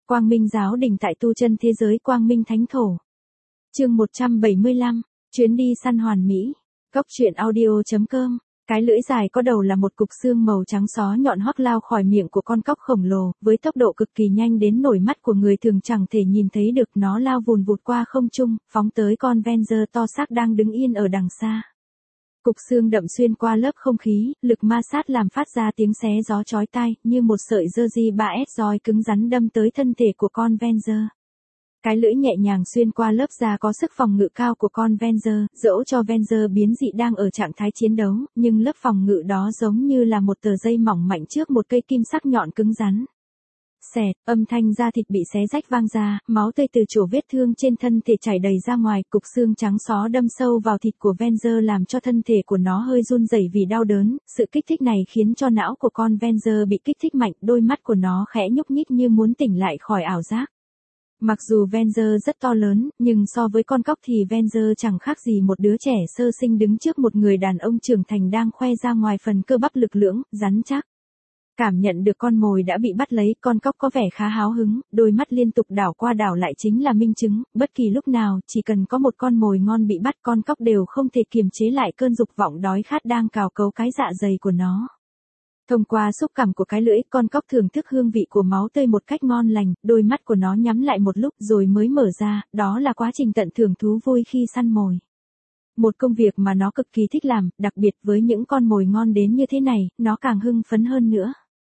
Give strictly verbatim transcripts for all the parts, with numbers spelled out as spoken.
Quang Minh giáo đình tại tu chân thế giới Quang Minh Thánh Thổ. Chương một trăm bảy mươi lăm, chuyến đi săn hoàn mỹ. Góc truyện audio.com. Cái lưỡi dài có đầu là một cục xương màu trắng xó nhọn hoắc lao khỏi miệng của con cóc khổng lồ, với tốc độ cực kỳ nhanh đến nổi mắt của người thường chẳng thể nhìn thấy được. Nó lao vùn vụt qua không trung, phóng tới con Venger to xác đang đứng yên ở đằng xa. Cục xương đậm xuyên qua lớp không khí, lực ma sát làm phát ra tiếng xé gió chói tai, như một sợi jersey ba S roi cứng rắn đâm tới thân thể của con Venger. Cái lưỡi nhẹ nhàng xuyên qua lớp da có sức phòng ngự cao của con Venger, dẫu cho Venger biến dị đang ở trạng thái chiến đấu, nhưng lớp phòng ngự đó giống như là một tờ dây mỏng mảnh trước một cây kim sắc nhọn cứng rắn. Xẹt, âm thanh da thịt bị xé rách vang ra, máu tươi từ chỗ vết thương trên thân thể chảy đầy ra ngoài, cục xương trắng xó đâm sâu vào thịt của Venger làm cho thân thể của nó hơi run rẩy vì đau đớn. Sự kích thích này khiến cho não của con Venger bị kích thích mạnh, đôi mắt của nó khẽ nhúc nhích như muốn tỉnh lại khỏi ảo giác. Mặc dù Venger rất to lớn, nhưng so với con cóc thì Venger chẳng khác gì một đứa trẻ sơ sinh đứng trước một người đàn ông trưởng thành đang khoe ra ngoài phần cơ bắp lực lưỡng, rắn chắc. Cảm nhận được con mồi đã bị bắt lấy, con cóc có vẻ khá háo hứng, đôi mắt liên tục đảo qua đảo lại chính là minh chứng, bất kỳ lúc nào, chỉ cần có một con mồi ngon bị bắt, con cóc đều không thể kiềm chế lại cơn dục vọng đói khát đang cào cấu cái dạ dày của nó. Thông qua xúc cảm của cái lưỡi, con cóc thưởng thức hương vị của máu tươi một cách ngon lành, đôi mắt của nó nhắm lại một lúc rồi mới mở ra, đó là quá trình tận hưởng thú vui khi săn mồi. Một công việc mà nó cực kỳ thích làm, đặc biệt với những con mồi ngon đến như thế này, nó càng hưng phấn hơn nữa.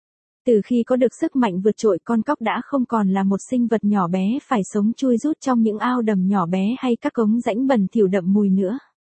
Từ khi có được sức mạnh vượt trội, con cóc đã không còn là một sinh vật nhỏ bé phải sống chui rút trong những ao đầm nhỏ bé hay các cống rãnh bẩn thỉu đậm mùi nữa.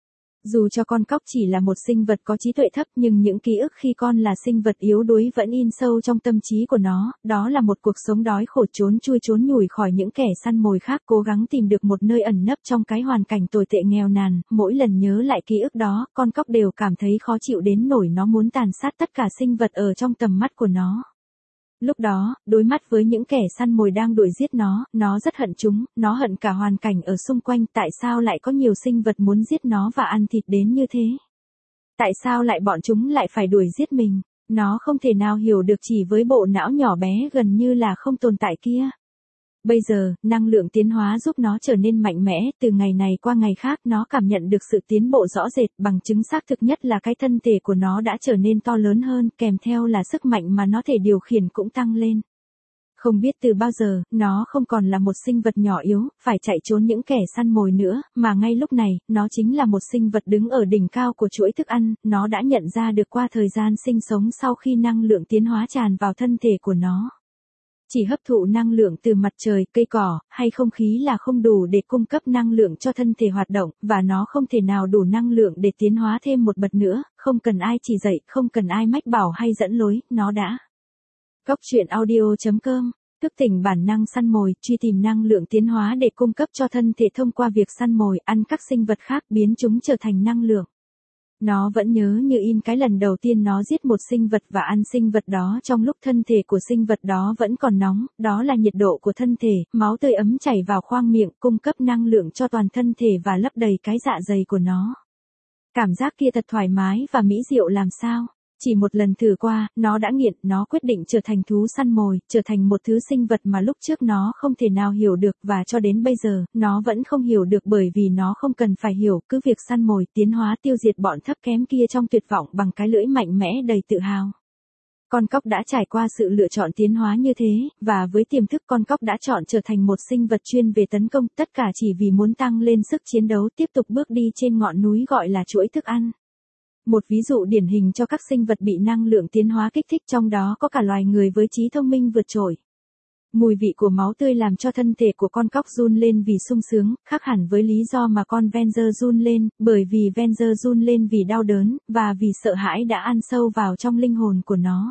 Dù cho con cóc chỉ là một sinh vật có trí tuệ thấp, nhưng những ký ức khi con là sinh vật yếu đuối vẫn in sâu trong tâm trí của nó, đó là một cuộc sống đói khổ trốn chui trốn nhủi khỏi những kẻ săn mồi khác, cố gắng tìm được một nơi ẩn nấp trong cái hoàn cảnh tồi tệ nghèo nàn. Mỗi lần nhớ lại ký ức đó, con cóc đều cảm thấy khó chịu đến nỗi nó muốn tàn sát tất cả sinh vật ở trong tầm mắt của nó. Lúc đó, đối mắt với những kẻ săn mồi đang đuổi giết nó, nó rất hận chúng, nó hận cả hoàn cảnh ở xung quanh. Tại sao lại có nhiều sinh vật muốn giết nó và ăn thịt đến như thế? Tại sao lại bọn chúng lại phải đuổi giết mình? Nó không thể nào hiểu được chỉ với bộ não nhỏ bé gần như là không tồn tại kia. Bây giờ, năng lượng tiến hóa giúp nó trở nên mạnh mẽ, từ ngày này qua ngày khác nó cảm nhận được sự tiến bộ rõ rệt, bằng chứng xác thực nhất là cái thân thể của nó đã trở nên to lớn hơn, kèm theo là sức mạnh mà nó thể điều khiển cũng tăng lên. Không biết từ bao giờ, nó không còn là một sinh vật nhỏ yếu, phải chạy trốn những kẻ săn mồi nữa, mà ngay lúc này, nó chính là một sinh vật đứng ở đỉnh cao của chuỗi thức ăn. Nó đã nhận ra được qua thời gian sinh sống sau khi năng lượng tiến hóa tràn vào thân thể của nó. Chỉ hấp thụ năng lượng từ mặt trời, cây cỏ, hay không khí là không đủ để cung cấp năng lượng cho thân thể hoạt động, và nó không thể nào đủ năng lượng để tiến hóa thêm một bậc nữa, không cần ai chỉ dạy, không cần ai mách bảo hay dẫn lối, nó đã. Góc truyện audio.com. Thức tỉnh bản năng săn mồi, truy tìm năng lượng tiến hóa để cung cấp cho thân thể thông qua việc săn mồi, ăn các sinh vật khác, biến chúng trở thành năng lượng. Nó vẫn nhớ như in cái lần đầu tiên nó giết một sinh vật và ăn sinh vật đó trong lúc thân thể của sinh vật đó vẫn còn nóng, đó là nhiệt độ của thân thể, máu tươi ấm chảy vào khoang miệng, cung cấp năng lượng cho toàn thân thể và lấp đầy cái dạ dày của nó. Cảm giác kia thật thoải mái và mỹ diệu làm sao. Chỉ một lần thử qua, nó đã nghiện, nó quyết định trở thành thú săn mồi, trở thành một thứ sinh vật mà lúc trước nó không thể nào hiểu được, và cho đến bây giờ, nó vẫn không hiểu được bởi vì nó không cần phải hiểu, cứ việc săn mồi, tiến hóa tiêu diệt bọn thấp kém kia trong tuyệt vọng bằng cái lưỡi mạnh mẽ đầy tự hào. Con cóc đã trải qua sự lựa chọn tiến hóa như thế, và với tiềm thức con cóc đã chọn trở thành một sinh vật chuyên về tấn công, tất cả chỉ vì muốn tăng lên sức chiến đấu, tiếp tục bước đi trên ngọn núi gọi là chuỗi thức ăn. Một ví dụ điển hình cho các sinh vật bị năng lượng tiến hóa kích thích, trong đó có cả loài người với trí thông minh vượt trội. Mùi vị của máu tươi làm cho thân thể của con cóc run lên vì sung sướng, khác hẳn với lý do mà con Venger run lên, bởi vì Venger run lên vì đau đớn, và vì sợ hãi đã ăn sâu vào trong linh hồn của nó.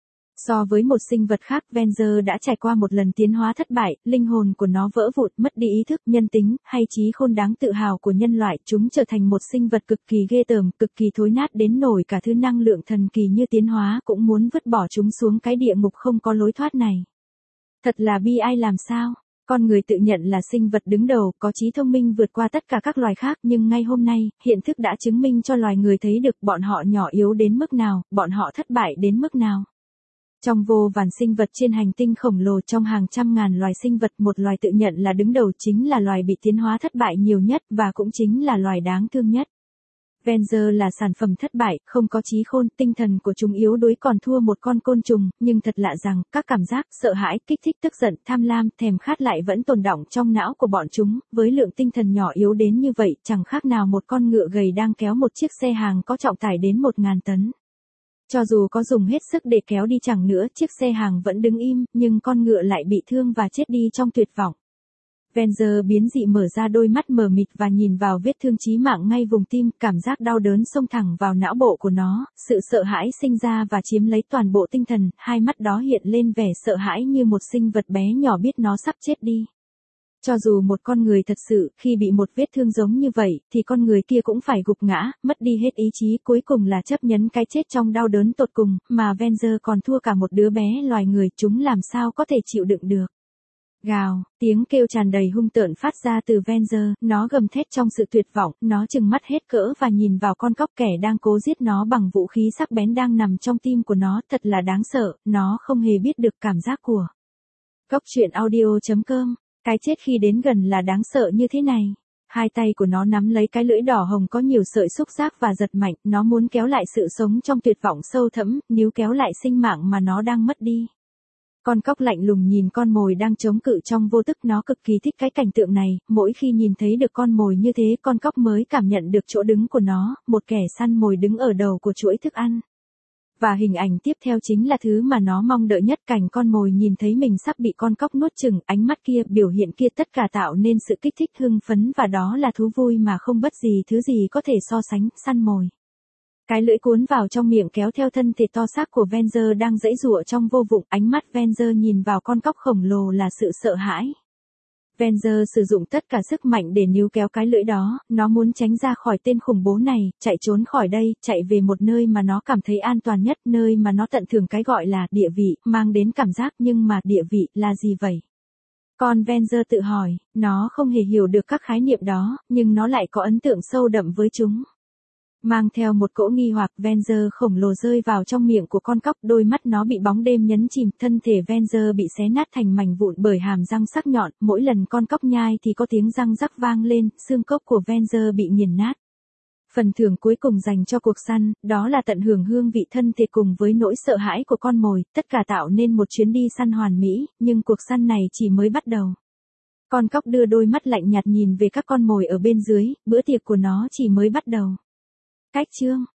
So với một sinh vật khác, Venger đã trải qua một lần tiến hóa thất bại, linh hồn của nó vỡ vụn, mất đi ý thức, nhân tính, hay trí khôn đáng tự hào của nhân loại, chúng trở thành một sinh vật cực kỳ ghê tởm, cực kỳ thối nát đến nỗi cả thứ năng lượng thần kỳ như tiến hóa cũng muốn vứt bỏ chúng xuống cái địa ngục không có lối thoát này. Thật là bi ai làm sao? Con người tự nhận là sinh vật đứng đầu, có trí thông minh vượt qua tất cả các loài khác, nhưng ngay hôm nay, hiện thực đã chứng minh cho loài người thấy được bọn họ nhỏ yếu đến mức nào, bọn họ thất bại đến mức nào. Trong vô vàn sinh vật trên hành tinh khổng lồ, trong hàng trăm ngàn loài sinh vật, một loài tự nhận là đứng đầu, chính là loài bị tiến hóa thất bại nhiều nhất và cũng chính là loài đáng thương nhất. Venger là sản phẩm thất bại, không có trí khôn, tinh thần của chúng yếu đuối còn thua một con côn trùng, nhưng thật lạ rằng, các cảm giác, sợ hãi, kích thích, tức giận, tham lam, thèm khát lại vẫn tồn đọng trong não của bọn chúng, với lượng tinh thần nhỏ yếu đến như vậy, chẳng khác nào một con ngựa gầy đang kéo một chiếc xe hàng có trọng tải đến một ngàn tấn. Cho dù có dùng hết sức để kéo đi chẳng nữa, chiếc xe hàng vẫn đứng im, nhưng con ngựa lại bị thương và chết đi trong tuyệt vọng. Venger biến dị mở ra đôi mắt mờ mịt và nhìn vào vết thương chí mạng ngay vùng tim, cảm giác đau đớn xông thẳng vào não bộ của nó, sự sợ hãi sinh ra và chiếm lấy toàn bộ tinh thần, hai mắt đó hiện lên vẻ sợ hãi như một sinh vật bé nhỏ biết nó sắp chết đi. Cho dù một con người thật sự, khi bị một vết thương giống như vậy, thì con người kia cũng phải gục ngã, mất đi hết ý chí, cuối cùng là chấp nhấn cái chết trong đau đớn tột cùng, mà Venger còn thua cả một đứa bé loài người, chúng làm sao có thể chịu đựng được. Gào, tiếng kêu tràn đầy hung tợn phát ra từ Venger, nó gầm thét trong sự tuyệt vọng, nó trừng mắt hết cỡ và nhìn vào con cóc kẻ đang cố giết nó bằng vũ khí sắc bén đang nằm trong tim của nó, thật là đáng sợ, nó không hề biết được cảm giác của. Góc truyện audio chấm com, cái chết khi đến gần là đáng sợ như thế này. Hai tay của nó nắm lấy cái lưỡi đỏ hồng có nhiều sợi xúc giác và giật mạnh, nó muốn kéo lại sự sống trong tuyệt vọng sâu thẳm, níu kéo lại sinh mạng mà nó đang mất đi. Con cóc lạnh lùng nhìn con mồi đang chống cự trong vô thức, nó cực kỳ thích cái cảnh tượng này, mỗi khi nhìn thấy được con mồi như thế con cóc mới cảm nhận được chỗ đứng của nó, một kẻ săn mồi đứng ở đầu của chuỗi thức ăn. Và hình ảnh tiếp theo chính là thứ mà nó mong đợi nhất, cảnh con mồi nhìn thấy mình sắp bị con cóc nuốt chửng, ánh mắt kia, biểu hiện kia tất cả tạo nên sự kích thích hưng phấn và đó là thú vui mà không bất gì thứ gì có thể so sánh, săn mồi. Cái lưỡi cuốn vào trong miệng kéo theo thân thể to xác của Venger đang giãy giụa trong vô vọng, ánh mắt Venger nhìn vào con cóc khổng lồ là sự sợ hãi. Venger sử dụng tất cả sức mạnh để níu kéo cái lưỡi đó, nó muốn tránh ra khỏi tên khủng bố này, chạy trốn khỏi đây, chạy về một nơi mà nó cảm thấy an toàn nhất, nơi mà nó tận hưởng cái gọi là địa vị, mang đến cảm giác, nhưng mà địa vị là gì vậy? Con Venger tự hỏi, nó không hề hiểu được các khái niệm đó, nhưng nó lại có ấn tượng sâu đậm với chúng. Mang theo một cỗ nghi hoặc, Venger khổng lồ rơi vào trong miệng của con cóc, đôi mắt nó bị bóng đêm nhấn chìm, thân thể Venger bị xé nát thành mảnh vụn bởi hàm răng sắc nhọn, mỗi lần con cóc nhai thì có tiếng răng rắc vang lên, xương cốt của Venger bị nghiền nát. Phần thưởng cuối cùng dành cho cuộc săn, đó là tận hưởng hương vị thân thể cùng với nỗi sợ hãi của con mồi, tất cả tạo nên một chuyến đi săn hoàn mỹ, nhưng cuộc săn này chỉ mới bắt đầu. Con cóc đưa đôi mắt lạnh nhạt nhìn về các con mồi ở bên dưới, bữa tiệc của nó chỉ mới bắt đầu. Cách chương